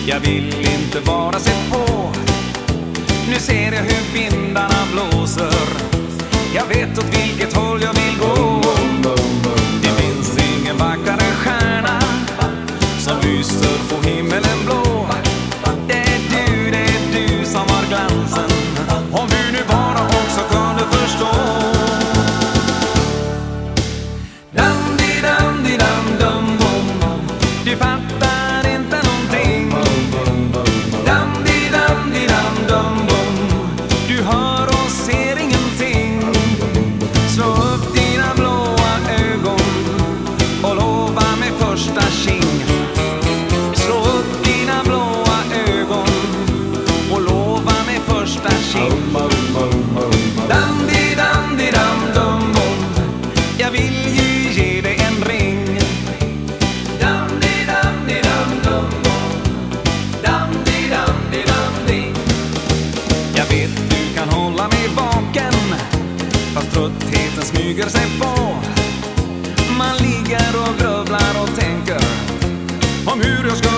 Jag vill inte bara se på. Nu ser jag hur vindarna blåser. Jag vet åt vilket håll jag vill gå. Det finns ingen vackrare stjärna som lyser på himmelen blå. Det är du som har glansen. Om du nu bara också kunde förstå. Dam-di-dam-di-dam-dum-bum. Du fattar inte någonting. Dam-di-dam-di-dam-dum-bum. Du hör och ser ingenting. Slå upp dina blåa ögon och lova mig första king. Slå upp dina blåa ögon och lova mig första king. Dam-di-dam-di-dam-dum-bum. Jag vill ju ge dig en ring. Dam-di-dam-di-dam-dum-bum. Dam-di-dam-di-dam-di. Jag vet du kan hålla mig vaken, fast tröttheten smyger sig på. Man ligger och grövlar och tänker om hur jag ska